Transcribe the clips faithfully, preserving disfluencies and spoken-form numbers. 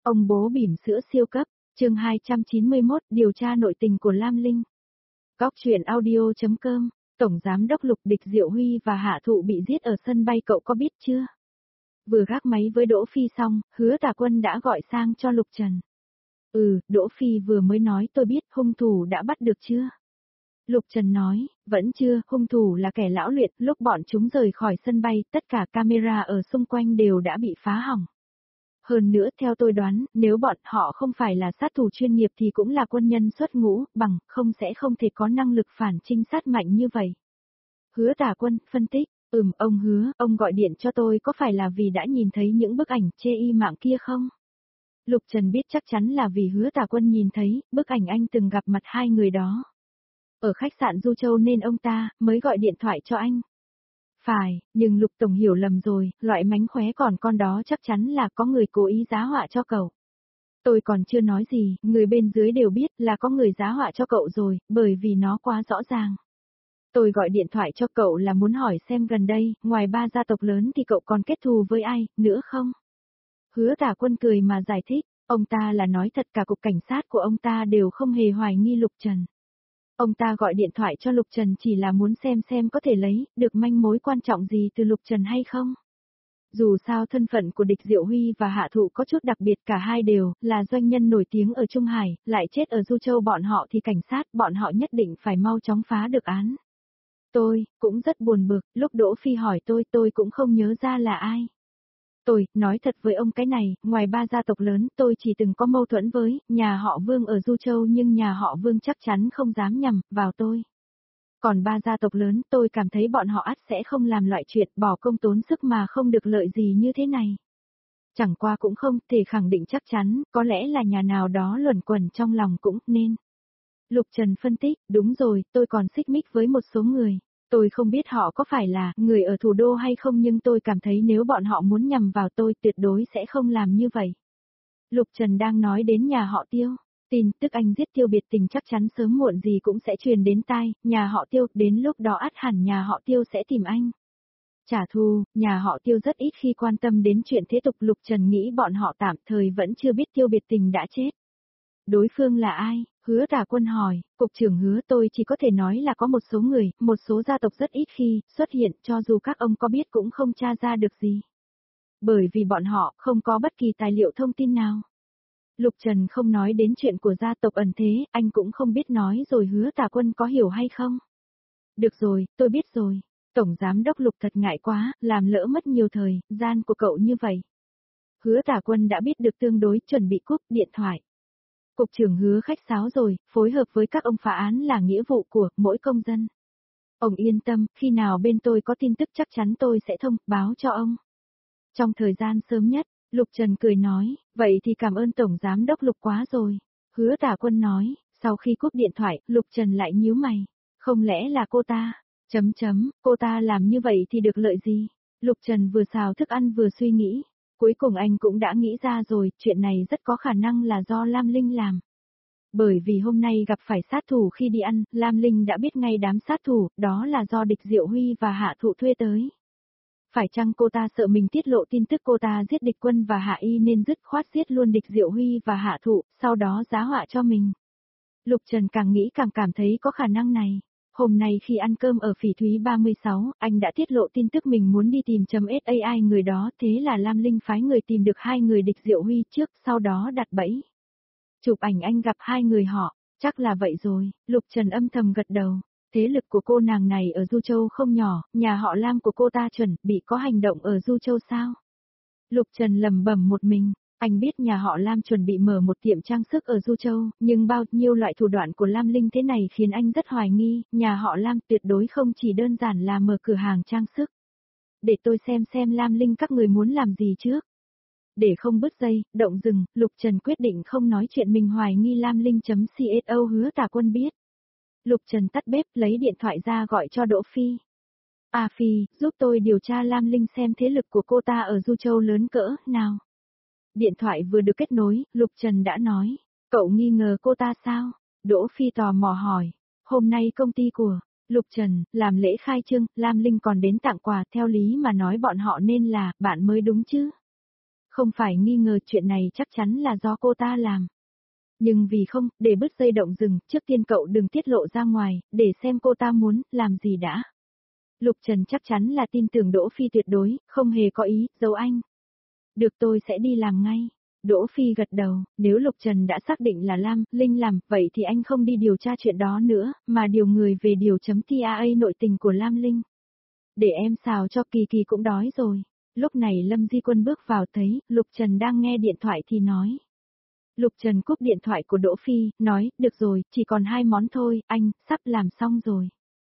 Ông bố bỉm sữa siêu cấp, chương hai trăm chín mươi mốt, điều tra nội tình của Lam Linh. Cóc truyện audio chấm com, Tổng Giám đốc Lục Địch Diệu Huy và Hạ Thụ bị giết ở sân bay cậu có biết chưa? Vừa gác máy với Đỗ Phi xong, Hứa Tà Quân đã gọi sang cho Lục Trần. Ừ, Đỗ Phi vừa mới nói tôi biết, hung thủ đã bắt được chưa? Lục Trần nói, vẫn chưa, hung thủ là kẻ lão luyện, lúc bọn chúng rời khỏi sân bay, tất cả camera ở xung quanh đều đã bị phá hỏng. Hơn nữa theo tôi đoán, nếu bọn họ không phải là sát thủ chuyên nghiệp thì cũng là quân nhân xuất ngũ, bằng không sẽ không thể có năng lực phản trinh sát mạnh như vậy. Hứa Tà Quân, phân tích, ừm, ông Hứa, ông gọi điện cho tôi có phải là vì đã nhìn thấy những bức ảnh chê y mạng kia không? Lục Trần biết chắc chắn là vì Hứa Tà Quân nhìn thấy, bức ảnh anh từng gặp mặt hai người đó. Ở khách sạn Du Châu nên ông ta mới gọi điện thoại cho anh. Phải, nhưng Lục Tổng hiểu lầm rồi, loại mánh khóe còn con đó chắc chắn là có người cố ý giá họa cho cậu. Tôi còn chưa nói gì, người bên dưới đều biết là có người giá họa cho cậu rồi, bởi vì nó quá rõ ràng. Tôi gọi điện thoại cho cậu là muốn hỏi xem gần đây, ngoài ba gia tộc lớn thì cậu còn kết thù với ai, nữa không? Hứa Tà Quân cười mà giải thích, ông ta là nói thật cả cục cảnh sát của ông ta đều không hề hoài nghi Lục Trần. Ông ta gọi điện thoại cho Lục Trần chỉ là muốn xem xem có thể lấy được manh mối quan trọng gì từ Lục Trần hay không. Dù sao thân phận của Địch Diệu Huy và Hạ Thụ có chút đặc biệt, cả hai đều là doanh nhân nổi tiếng ở Trung Hải, lại chết ở Du Châu bọn họ thì cảnh sát bọn họ nhất định phải mau chóng phá được án. Tôi cũng rất buồn bực, lúc Đỗ Phi hỏi tôi tôi cũng không nhớ ra là ai. Tôi, nói thật với ông cái này, ngoài ba gia tộc lớn tôi chỉ từng có mâu thuẫn với nhà họ Vương ở Du Châu, nhưng nhà họ Vương chắc chắn không dám nhầm vào tôi. Còn ba gia tộc lớn tôi cảm thấy bọn họ ắt sẽ không làm loại chuyện bỏ công tốn sức mà không được lợi gì như thế này. Chẳng qua cũng không thể khẳng định chắc chắn, có lẽ là nhà nào đó luẩn quẩn trong lòng cũng nên. Lục Trần phân tích, đúng rồi, tôi còn xích mích với một số người. Tôi không biết họ có phải là người ở thủ đô hay không, nhưng tôi cảm thấy nếu bọn họ muốn nhằm vào tôi tuyệt đối sẽ không làm như vậy. Lục Trần đang nói đến nhà họ Tiêu. Tin tức anh giết Tiêu biệt tình chắc chắn sớm muộn gì cũng sẽ truyền đến tai, nhà họ Tiêu, đến lúc đó ắt hẳn nhà họ Tiêu sẽ tìm anh. Trả thù, nhà họ Tiêu rất ít khi quan tâm đến chuyện thế tục. Lục Trần nghĩ bọn họ tạm thời vẫn chưa biết Tiêu biệt tình đã chết. Đối phương là ai? Hứa Tà Quân hỏi, cục trưởng Hứa, tôi chỉ có thể nói là có một số người, một số gia tộc rất ít khi xuất hiện, cho dù các ông có biết cũng không tra ra được gì. Bởi vì bọn họ không có bất kỳ tài liệu thông tin nào. Lục Trần không nói đến chuyện của gia tộc ẩn thế, anh cũng không biết nói rồi. Hứa Tà Quân có hiểu hay không? Được rồi, tôi biết rồi. Tổng Giám đốc Lục thật ngại quá, làm lỡ mất nhiều thời gian của cậu như vậy. Hứa Tà Quân đã biết được tương đối, chuẩn bị cúp điện thoại. Cục trưởng Hứa khách sáo rồi, phối hợp với các ông phá án là nghĩa vụ của mỗi công dân. Ông yên tâm, khi nào bên tôi có tin tức chắc chắn tôi sẽ thông báo cho ông. Trong thời gian sớm nhất, Lục Trần cười nói, vậy thì cảm ơn Tổng Giám đốc Lục quá rồi. Hứa Tà Quân nói, sau khi cúp điện thoại, Lục Trần lại nhíu mày. Không lẽ là cô ta? Chấm chấm, cô ta làm như vậy thì được lợi gì? Lục Trần vừa xào thức ăn vừa suy nghĩ. Cuối cùng anh cũng đã nghĩ ra rồi, chuyện này rất có khả năng là do Lam Linh làm. Bởi vì hôm nay gặp phải sát thủ khi đi ăn, Lam Linh đã biết ngay đám sát thủ, đó là do Địch Diệu Huy và Hạ Thụ thuê tới. Phải chăng cô ta sợ mình tiết lộ tin tức cô ta giết Địch Quân và Hạ Y nên dứt khoát giết luôn Địch Diệu Huy và Hạ Thụ, sau đó giá họa cho mình. Lục Trần càng nghĩ càng cảm thấy có khả năng này. Hôm nay khi ăn cơm ở Phỉ Thúy ba mươi sáu, anh đã tiết lộ tin tức mình muốn đi tìm chấm .ai người đó, thế là Lam Linh phái người tìm được hai người Địch Diệu Huy trước, sau đó đặt bẫy. Chụp ảnh anh gặp hai người họ, chắc là vậy rồi. Lục Trần âm thầm gật đầu. Thế lực của cô nàng này ở Du Châu không nhỏ, nhà họ Lam của cô ta chuẩn bị có hành động ở Du Châu sao? Lục Trần lẩm bẩm một mình. Anh biết nhà họ Lam chuẩn bị mở một tiệm trang sức ở Du Châu, nhưng bao nhiêu loại thủ đoạn của Lam Linh thế này khiến anh rất hoài nghi, nhà họ Lam tuyệt đối không chỉ đơn giản là mở cửa hàng trang sức. Để tôi xem xem Lam Linh các người muốn làm gì trước. Để không bứt dây, động rừng, Lục Trần quyết định không nói chuyện mình hoài nghi Lam Linh.co Hứa Tà Quân biết. Lục Trần tắt bếp, lấy điện thoại ra gọi cho Đỗ Phi. À Phi, giúp tôi điều tra Lam Linh xem thế lực của cô ta ở Du Châu lớn cỡ nào. Điện thoại vừa được kết nối, Lục Trần đã nói, cậu nghi ngờ cô ta sao? Đỗ Phi tò mò hỏi, hôm nay công ty của Lục Trần làm lễ khai trương, Lam Linh còn đến tặng quà, theo lý mà nói bọn họ nên là bạn mới đúng chứ. Không phải nghi ngờ chuyện này chắc chắn là do cô ta làm. Nhưng vì không, để bứt dây động rừng, trước tiên cậu đừng tiết lộ ra ngoài, để xem cô ta muốn làm gì đã. Lục Trần chắc chắn là tin tưởng Đỗ Phi tuyệt đối, không hề có ý, giấu anh. Được tôi sẽ đi làm ngay. Đỗ Phi gật đầu, nếu Lục Trần đã xác định là Lam, Linh làm, vậy thì anh không đi điều tra chuyện đó nữa, mà điều người về điều chấm tê a nội tình của Lam Linh. Để em xào cho Kỳ Kỳ cũng đói rồi. Lúc này Lâm Di Quân bước vào thấy, Lục Trần đang nghe điện thoại thì nói. Lục Trần cúp điện thoại của Đỗ Phi, nói, được rồi, chỉ còn hai món thôi, anh, sắp làm xong rồi.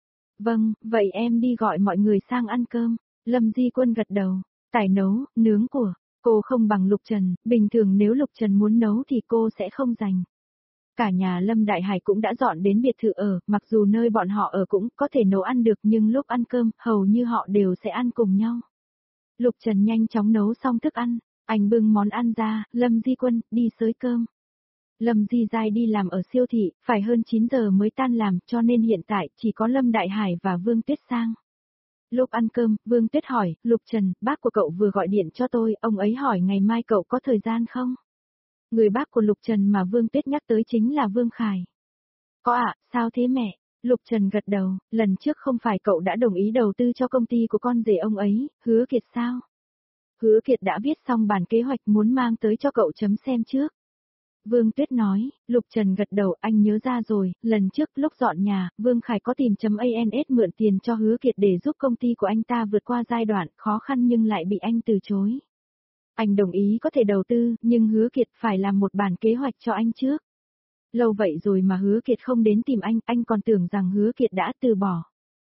Vâng, vậy em đi gọi mọi người sang ăn cơm. Lâm Di Quân gật đầu, tải nấu, nướng của, cô không bằng Lục Trần, bình thường nếu Lục Trần muốn nấu thì cô sẽ không dành. Cả nhà Lâm Đại Hải cũng đã dọn đến biệt thự ở, mặc dù nơi bọn họ ở cũng có thể nấu ăn được nhưng lúc ăn cơm, hầu như họ đều sẽ ăn cùng nhau. Lục Trần nhanh chóng nấu xong thức ăn, anh bưng món ăn ra, Lâm Di Quân, đi xới cơm. Lâm Di Giai đi làm ở siêu thị, phải hơn chín giờ mới tan làm, cho nên hiện tại chỉ có Lâm Đại Hải và Vương Tuyết sang. Lúc ăn cơm, Vương Tuyết hỏi, Lục Trần, bác của cậu vừa gọi điện cho tôi, ông ấy hỏi ngày mai cậu có thời gian không? Người bác của Lục Trần mà Vương Tuyết nhắc tới chính là Vương Khải. Có ạ, à, sao thế mẹ? Lục Trần gật đầu, lần trước không phải cậu đã đồng ý đầu tư cho công ty của con rể ông ấy, Hứa Kiệt sao? Hứa Kiệt đã viết xong bản kế hoạch muốn mang tới cho cậu chấm xem trước. Vương Tuyết nói, Lục Trần gật đầu, anh nhớ ra rồi, lần trước lúc dọn nhà, Vương Khải có tìm chấm a en ét mượn tiền cho Hứa Kiệt để giúp công ty của anh ta vượt qua giai đoạn khó khăn nhưng lại bị anh từ chối. Anh đồng ý có thể đầu tư, nhưng Hứa Kiệt phải làm một bản kế hoạch cho anh trước. Lâu vậy rồi mà Hứa Kiệt không đến tìm anh, anh còn tưởng rằng Hứa Kiệt đã từ bỏ.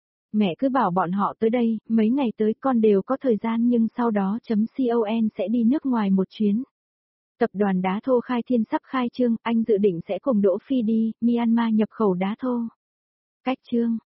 Mẹ cứ bảo bọn họ tới đây, mấy ngày tới con đều có thời gian nhưng sau đó chấm con sẽ đi nước ngoài một chuyến. Tập đoàn đá thô Khai Thiên sắp khai trương, anh dự định sẽ cùng Đỗ Phi đi, Myanmar nhập khẩu đá thô. Cách trương,